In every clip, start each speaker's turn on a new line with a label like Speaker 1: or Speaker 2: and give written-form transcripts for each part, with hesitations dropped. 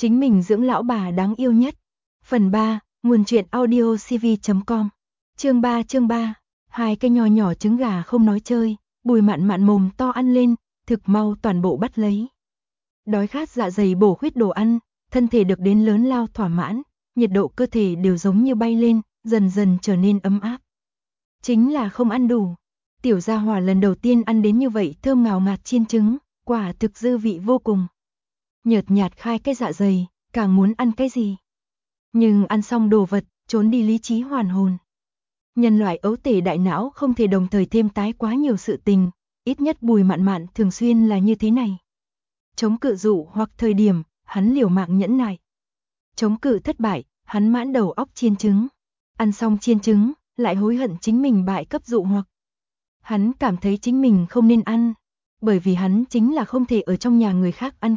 Speaker 1: Chính mình dưỡng lão bà đáng yêu nhất. Phần 3, nguồn truyện audio cv.com. Chương 3, hai cái nho nhỏ trứng gà không nói chơi, Bùi Mạn Mạn mồm to ăn lên, thực mau toàn bộ bắt lấy. Đói khát dạ dày bổ khuyết đồ ăn, thân thể được đến lớn lao thỏa mãn, nhiệt độ cơ thể đều giống như bay lên, dần dần trở nên ấm áp. Chính là không ăn đủ. Tiểu gia hỏa lần đầu tiên ăn đến như vậy thơm ngào ngạt chiên trứng, quả thực dư vị vô cùng. Nhợt nhạt khai cái dạ dày, càng muốn ăn cái gì. Nhưng ăn xong đồ vật, trốn đi lý trí hoàn hồn. Nhân loại ấu tể đại não không thể đồng thời thêm tái quá nhiều sự tình, ít nhất Bùi Mạn Mạn thường xuyên là như thế này. Chống cự dụ hoặc thời điểm, hắn liều mạng nhẫn nại. Chống cự thất bại, hắn mãn đầu óc chiên trứng. Ăn xong chiên trứng, lại hối hận chính mình bại cấp dụ hoặc. Hắn cảm thấy chính mình không nên ăn, bởi vì hắn chính là không thể ở trong nhà người khác ăn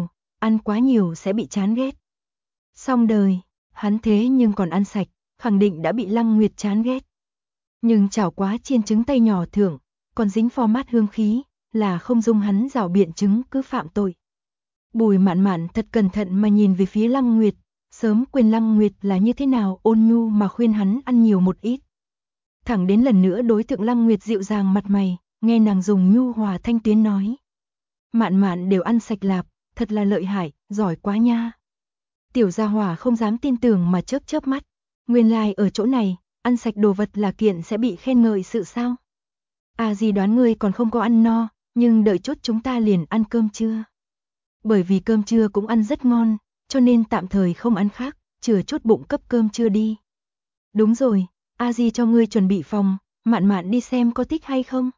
Speaker 1: quá nhiều sẽ bị chán ghét. Xong đời, hắn thế nhưng còn ăn sạch, khẳng định đã bị Lăng Nguyệt chán ghét. Nhưng chảo quá chiên trứng tay nhỏ thưởng, còn dính format hương khí, là không dung hắn rảo biện chứng cứ phạm tội. Bùi Mạn Mạn thật cẩn thận mà nhìn về phía Lăng Nguyệt, sớm quên Lăng Nguyệt là như thế nào ôn nhu mà khuyên hắn ăn nhiều một ít. Thẳng đến lần nữa đối tượng Lăng Nguyệt dịu dàng mặt mày, nghe nàng dùng nhu hòa thanh tuyến nói. Mạn Mạn đều ăn sạch lạp, thật là lợi hại, giỏi quá nha. Tiểu gia hỏa không dám tin tưởng mà chớp chớp mắt. Nguyên lai ở chỗ này, ăn sạch đồ vật là kiện sẽ bị khen ngợi sự sao? À gì đoán ngươi còn không có ăn no, nhưng đợi chút chúng ta liền ăn cơm trưa. Bởi vì cơm trưa cũng ăn rất ngon, cho nên tạm thời không ăn khác, chừa chút bụng cấp cơm trưa đi. Đúng rồi, a di cho ngươi chuẩn bị phòng, Mạn Mạn đi xem có thích hay không?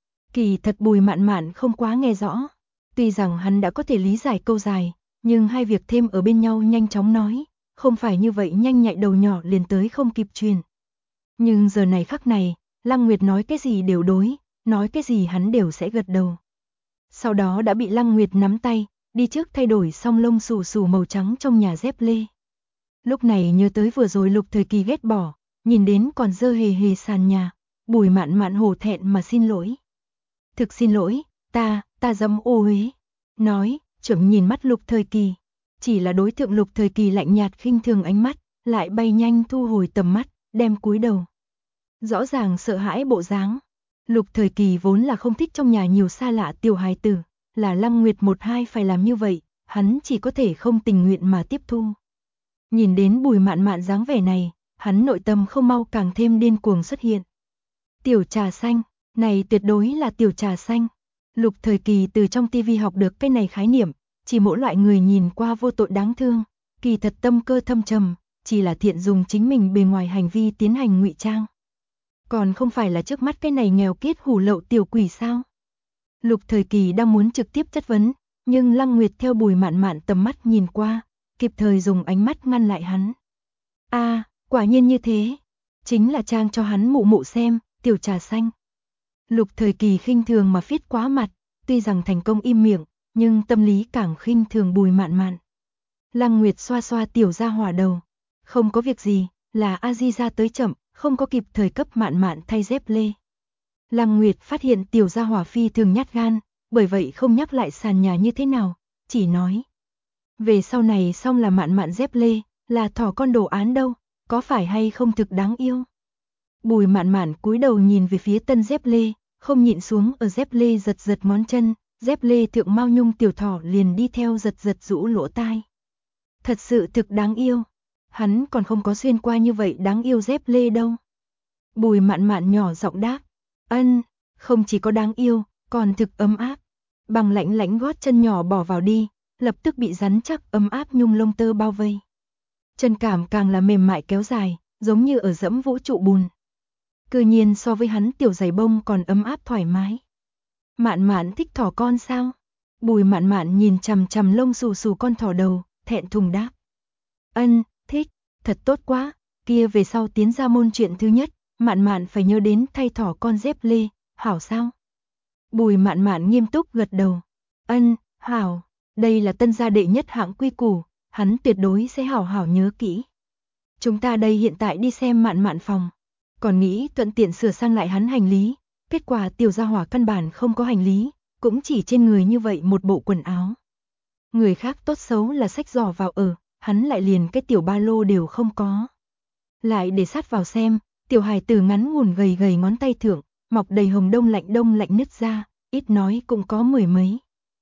Speaker 1: Kỳ thật Bùi Mạn Mạn không quá nghe rõ, tuy rằng hắn đã có thể lý giải câu dài, nhưng hai việc thêm ở bên nhau nhanh chóng nói, không phải như vậy nhanh nhạy đầu nhỏ liền tới không kịp truyền. Nhưng giờ này khắc này, Lăng Nguyệt nói cái gì đều đối, nói cái gì hắn đều sẽ gật đầu. Sau đó đã bị Lăng Nguyệt nắm tay, đi trước thay đổi xong lông xù xù màu trắng trong nhà dép lê. Lúc này nhớ tới vừa rồi Lục Thời Kỳ ghét bỏ, nhìn đến còn dơ hề hề sàn nhà, Bùi Mạn Mạn hổ thẹn mà xin lỗi. Thực xin lỗi, ta dâm ô uế. Nói, chậm nhìn mắt Lục Thời Kỳ. Chỉ là đối tượng Lục Thời Kỳ lạnh nhạt khinh thường ánh mắt, lại bay nhanh thu hồi tầm mắt, đem cúi đầu. Rõ ràng sợ hãi bộ dáng. Lục Thời Kỳ vốn là không thích trong nhà nhiều xa lạ tiểu hài tử, là Lăng Nguyệt một hai phải làm như vậy, hắn chỉ có thể không tình nguyện mà tiếp thu. Nhìn đến Bùi Mạn Mạn dáng vẻ này, hắn nội tâm không mau càng thêm điên cuồng xuất hiện. Tiểu trà xanh, này tuyệt đối là tiểu trà xanh. Lục Thời Kỳ từ trong tivi học được cái này khái niệm, chỉ mỗi loại người nhìn qua vô tội đáng thương, kỳ thật tâm cơ thâm trầm, chỉ là thiện dùng chính mình bề ngoài hành vi tiến hành ngụy trang. Còn không phải là trước mắt cái này nghèo kiết hủ lậu tiểu quỷ sao? Lục Thời Kỳ đang muốn trực tiếp chất vấn, nhưng Lăng Nguyệt theo Bùi Mạn Mạn tầm mắt nhìn qua, kịp thời dùng ánh mắt ngăn lại hắn. À, quả nhiên như thế, chính là trang cho hắn mụ mụ xem, tiểu trà xanh. Lục Thời Kỳ khinh thường mà phiết quá mặt, tuy rằng thành công im miệng, nhưng tâm lý càng khinh thường Bùi Mạn Mạn. Lăng Nguyệt xoa xoa tiểu gia hỏa đầu, không có việc gì, là A Di ra tới chậm, không có kịp thời cấp Mạn Mạn thay dép lê. Lăng Nguyệt phát hiện tiểu gia hỏa phi thường nhát gan, bởi vậy không nhắc lại sàn nhà như thế nào, chỉ nói. Về sau này xong là Mạn Mạn dép lê, là thỏ con đồ án đâu, có phải hay không thực đáng yêu. Bùi Mạn Mạn cúi đầu nhìn về phía tân dép lê, không nhịn xuống ở dép lê giật giật ngón chân, dép lê thượng mao nhung tiểu thỏ liền đi theo giật giật rũ lỗ tai. Thật sự thực đáng yêu, hắn còn không có xuyên qua như vậy đáng yêu dép lê đâu. Bùi Mạn Mạn nhỏ giọng đáp, ân, không chỉ có đáng yêu, còn thực ấm áp. Bằng lạnh lạnh gót chân nhỏ bỏ vào đi, lập tức bị rắn chắc ấm áp nhung lông tơ bao vây. Chân cảm càng là mềm mại kéo dài, giống như ở dẫm vũ trụ bùn. Cư nhiên so với hắn tiểu giày bông còn ấm áp thoải mái. Mạn Mạn thích thỏ con sao? Bùi Mạn Mạn nhìn chằm chằm lông xù xù con thỏ đầu, thẹn thùng đáp. Ân, thích, thật tốt quá, kia về sau tiến ra môn chuyện thứ nhất, Mạn Mạn phải nhớ đến thay thỏ con dép lê, hảo sao? Bùi Mạn Mạn nghiêm túc gật đầu. Ân, hảo, đây là tân gia đệ nhất hạng quy củ, hắn tuyệt đối sẽ hảo hảo nhớ kỹ. Chúng ta đây hiện tại đi xem Mạn Mạn phòng, còn nghĩ thuận tiện sửa sang lại hắn hành lý, kết quả tiểu gia hỏa căn bản không có hành lý, cũng chỉ trên người như vậy một bộ quần áo. Người khác tốt xấu là xách giỏ vào ở, hắn lại liền cái tiểu ba lô đều không có. Lại để sát vào xem, tiểu hài tử ngắn ngủn gầy gầy ngón tay thượng, mọc đầy hồng đông lạnh nứt ra, ít nói cũng có 10 mấy.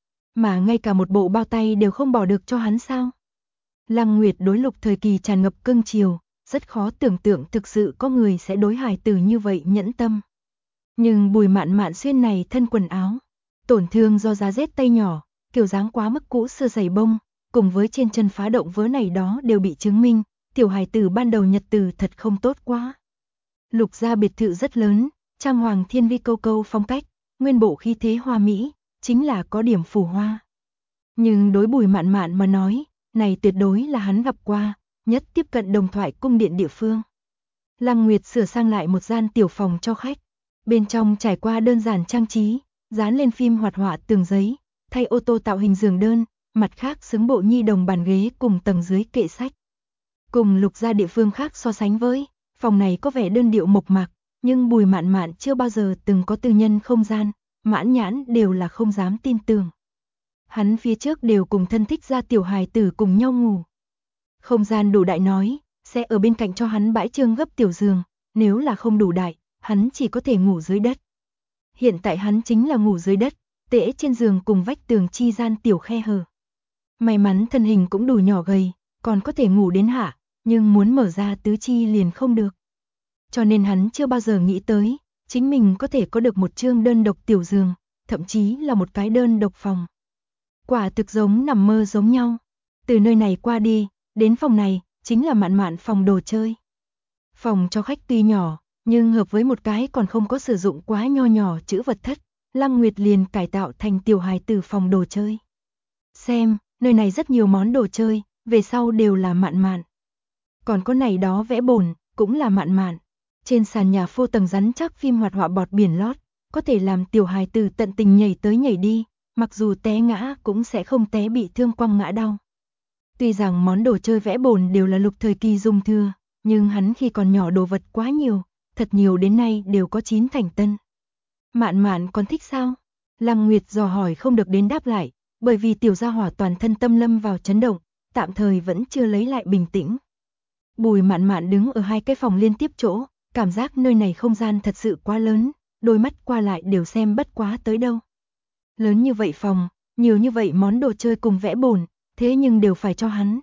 Speaker 1: Mà ngay cả một bộ bao tay đều không bỏ được cho hắn sao? Lăng Nguyệt đối Lục Thời Kỳ tràn ngập cưng chiều, rất khó tưởng tượng thực sự có người sẽ đối hài tử như vậy nhẫn tâm. Nhưng Bùi Mạn Mạn xuyên này thân quần áo, tổn thương do giá rét tay nhỏ, kiểu dáng quá mức cũ xưa giày bông, cùng với trên chân phá động vớ này đó đều bị chứng minh, tiểu hài tử ban đầu nhật từ thật không tốt quá. Lục gia biệt thự rất lớn, trang hoàng thiên vi câu câu phong cách, nguyên bộ khí thế hoa mỹ, chính là có điểm phù hoa. Nhưng đối Bùi Mạn Mạn mà nói, này tuyệt đối là hắn gặp qua, nhất tiếp cận đồng thoại cung điện địa phương. Lăng Nguyệt sửa sang lại một gian tiểu phòng cho khách, bên trong trải qua đơn giản trang trí, dán lên phim hoạt họa tường giấy, thay ô tô tạo hình giường đơn, mặt khác xứng bộ nhi đồng bàn ghế cùng tầng dưới kệ sách. Cùng Lục gia địa phương khác so sánh với, phòng này có vẻ đơn điệu mộc mạc, nhưng Bùi Mạn Mạn chưa bao giờ từng có tư nhân không gian, mãn nhãn đều là không dám tin tưởng. Hắn phía trước đều cùng thân thích gia tiểu hài tử cùng nhau ngủ. Không gian đủ đại nói, sẽ ở bên cạnh cho hắn bãi trương gấp tiểu giường, nếu là không đủ đại, hắn chỉ có thể ngủ dưới đất. Hiện tại hắn chính là ngủ dưới đất, tễ trên giường cùng vách tường chi gian tiểu khe hở. May mắn thân hình cũng đủ nhỏ gầy, còn có thể ngủ đến hạ, nhưng muốn mở ra tứ chi liền không được. Cho nên hắn chưa bao giờ nghĩ tới, chính mình có thể có được một chương đơn độc tiểu giường, thậm chí là một cái đơn độc phòng. Quả thực giống nằm mơ giống nhau. Từ nơi này qua đi, đến phòng này, chính là Mạn Mạn phòng đồ chơi. Phòng cho khách tuy nhỏ, nhưng hợp với một cái còn không có sử dụng quá nho nhỏ chữ vật thất, Lăng Nguyệt liền cải tạo thành tiểu hài tử phòng đồ chơi. Xem, nơi này rất nhiều món đồ chơi, về sau đều là Mạn Mạn. Còn có này đó vẽ bồn, cũng là Mạn Mạn. Trên sàn nhà phô tầng rắn chắc phim hoạt họa bọt biển lót, có thể làm tiểu hài tử tận tình nhảy tới nhảy đi, mặc dù té ngã cũng sẽ không té bị thương quăng ngã đau. Tuy rằng món đồ chơi vẽ bồn đều là Lục Thời Kỳ dùng thừa, nhưng hắn khi còn nhỏ đồ vật quá nhiều, thật nhiều đến nay đều có 9 thành tân. Mạn Mạn còn thích sao? Lăng Nguyệt dò hỏi không được đến đáp lại, bởi vì tiểu gia hỏa toàn thân tâm lâm vào chấn động, tạm thời vẫn chưa lấy lại bình tĩnh. Bùi Mạn Mạn đứng ở hai cái phòng liên tiếp chỗ, cảm giác nơi này không gian thật sự quá lớn, đôi mắt qua lại đều xem bất quá tới đâu. Lớn như vậy phòng, nhiều như vậy món đồ chơi cùng vẽ bồn, thế nhưng đều phải cho hắn.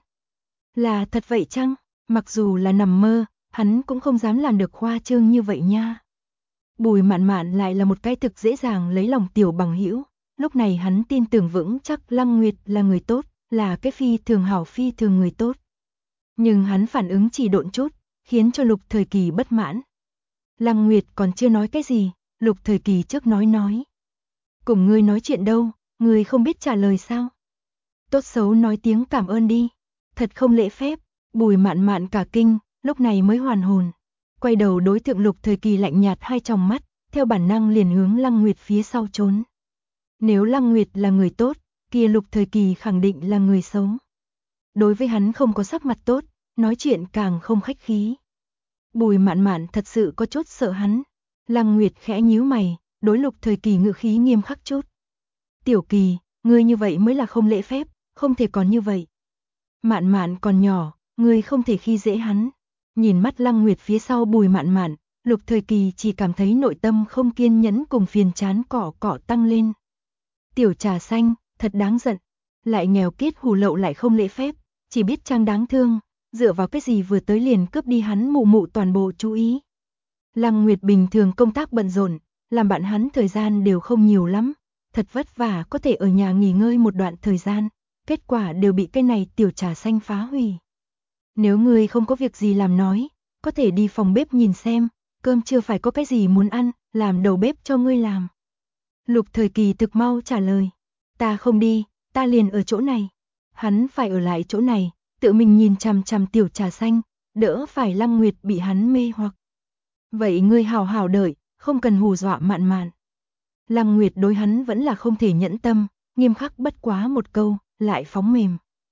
Speaker 1: Là thật vậy chăng? Mặc dù là nằm mơ, hắn cũng không dám làm được khoa trương như vậy nha. Bùi Mạn Mạn lại là một cái thực dễ dàng lấy lòng tiểu bằng hữu, lúc này hắn tin tưởng vững chắc Lăng Nguyệt là người tốt, là cái phi thường hảo phi thường người tốt. Nhưng hắn phản ứng chỉ độn chút, khiến cho Lục Thời Kỳ bất mãn. Lăng Nguyệt còn chưa nói cái gì, Lục Thời Kỳ trước nói. Cùng ngươi nói chuyện đâu, ngươi không biết trả lời sao? Tốt xấu nói tiếng cảm ơn đi. Thật không lễ phép. Bùi Mạn Mạn cả kinh, lúc này mới hoàn hồn. Quay đầu đối tượng Lục Thời Kỳ lạnh nhạt hai tròng mắt, theo bản năng liền hướng Lăng Nguyệt phía sau trốn. Nếu Lăng Nguyệt là người tốt, kia Lục Thời Kỳ khẳng định là người xấu. Đối với hắn không có sắc mặt tốt, nói chuyện càng không khách khí. Bùi Mạn Mạn thật sự có chút sợ hắn. Lăng Nguyệt khẽ nhíu mày, đối Lục Thời Kỳ ngữ khí nghiêm khắc chút. Tiểu Kỳ, ngươi như vậy mới là không lễ phép, không thể còn như vậy. Mạn Mạn còn nhỏ, ngươi không thể khi dễ hắn. Nhìn mắt Lăng Nguyệt phía sau Bùi Mạn Mạn, Lục Thời Kỳ chỉ cảm thấy nội tâm không kiên nhẫn cùng phiền chán cỏ tăng lên. Tiểu trà xanh, thật đáng giận, lại nghèo kiết hù lậu lại không lễ phép, chỉ biết trang đáng thương, dựa vào cái gì vừa tới liền cướp đi hắn mụ toàn bộ chú ý. Lăng Nguyệt bình thường công tác bận rộn, làm bạn hắn thời gian đều không nhiều lắm, thật vất vả có thể ở nhà nghỉ ngơi một đoạn thời gian, kết quả đều bị cái này tiểu trà xanh phá hủy. Nếu ngươi không có việc gì làm nói, có thể đi phòng bếp nhìn xem, cơm chưa phải có cái gì muốn ăn, làm đầu bếp cho ngươi làm. Lục Thời Kỳ thực mau trả lời, ta không đi, ta liền ở chỗ này. Hắn phải ở lại chỗ này, tự mình nhìn chằm chằm tiểu trà xanh, đỡ phải Lăng Nguyệt bị hắn mê hoặc. Vậy ngươi hào hào đợi, không cần hù dọa Mạn Mạn. Lăng Nguyệt đối hắn vẫn là không thể nhẫn tâm, nghiêm khắc bất quá một câu, lại phóng mềm.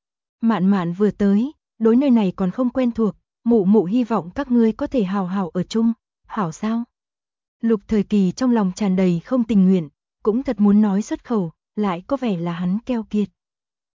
Speaker 1: Mạn Mạn vừa tới, đối nơi này còn không quen thuộc, mụ hy vọng các ngươi có thể hào hào ở chung, hảo sao? Lục Thời Kỳ trong lòng tràn đầy không tình nguyện, cũng thật muốn nói xuất khẩu, lại có vẻ là hắn keo kiệt.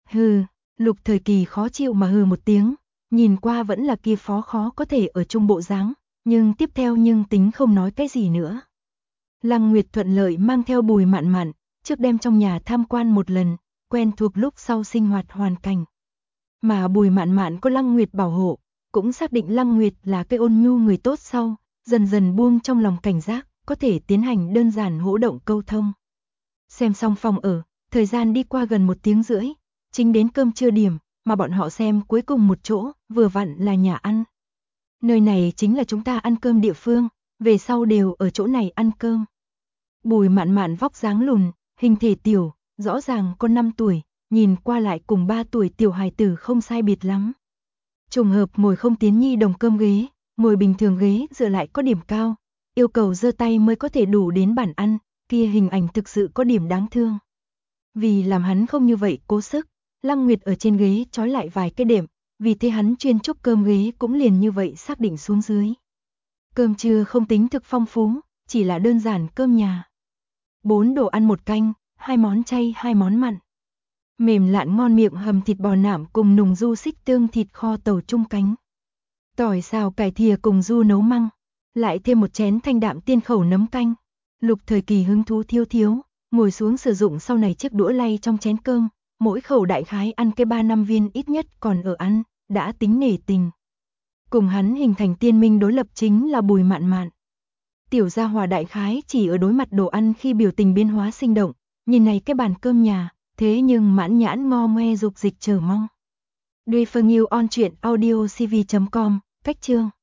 Speaker 1: Hừ, Lục Thời Kỳ khó chịu mà hừ một tiếng, nhìn qua vẫn là kia phó khó có thể ở chung bộ dáng, nhưng tiếp theo nhưng tính không nói cái gì nữa. Lăng Nguyệt thuận lợi mang theo Bùi Mạn Mạn, trước đem trong nhà tham quan một lần, quen thuộc lúc sau sinh hoạt hoàn cảnh. Mà Bùi Mạn Mạn có Lăng Nguyệt bảo hộ, cũng xác định Lăng Nguyệt là cái ôn nhu người tốt sau, dần dần buông trong lòng cảnh giác, có thể tiến hành đơn giản hỗ động câu thông. Xem xong phòng ở, thời gian đi qua gần 1 tiếng rưỡi, chính đến cơm trưa điểm, mà bọn họ xem cuối cùng một chỗ, vừa vặn là nhà ăn. Nơi này chính là chúng ta ăn cơm địa phương, về sau đều ở chỗ này ăn cơm. Bùi Mạn Mạn vóc dáng lùn, hình thể tiểu, rõ ràng có 5 tuổi, nhìn qua lại cùng 3 tuổi tiểu hài tử không sai biệt lắm. Trùng hợp ngồi không tiến nhi đồng cơm ghế, ngồi bình thường ghế dựa lại có điểm cao, yêu cầu giơ tay mới có thể đủ đến bàn ăn, kia hình ảnh thực sự có điểm đáng thương. Vì làm hắn không như vậy cố sức, Lăng Nguyệt ở trên ghế trói lại vài cái đệm, vì thế hắn chuyên chúc cơm ghế cũng liền như vậy xác định xuống dưới. Cơm trưa không tính thực phong phú, chỉ là đơn giản cơm nhà. 4 đồ ăn 1 canh, 2 món chay 2 món mặn. Mềm lạn ngon miệng hầm thịt bò nạm cùng nùng du xích tương thịt kho tàu trung cánh. Tỏi xào cải thìa cùng du nấu măng, lại thêm một chén thanh đạm tiên khẩu nấm canh. Lục Thời Kỳ hứng thú thiếu thiếu, ngồi xuống sử dụng sau này chiếc đũa lay trong chén cơm, mỗi khẩu đại khái ăn cái 3-5 viên ít nhất còn ở ăn, đã tính nể tình. Cùng hắn hình thành tiên minh đối lập chính là Bùi Mạn Mạn. Tiểu gia hòa đại khái chỉ ở đối mặt đồ ăn khi biểu tình biến hóa sinh động, nhìn này cái bàn cơm nhà, thế nhưng mãn nhãn ngo ngoe dục dịch chờ mong. Duy Phương Yêu on truyện audio cv.com, cách chương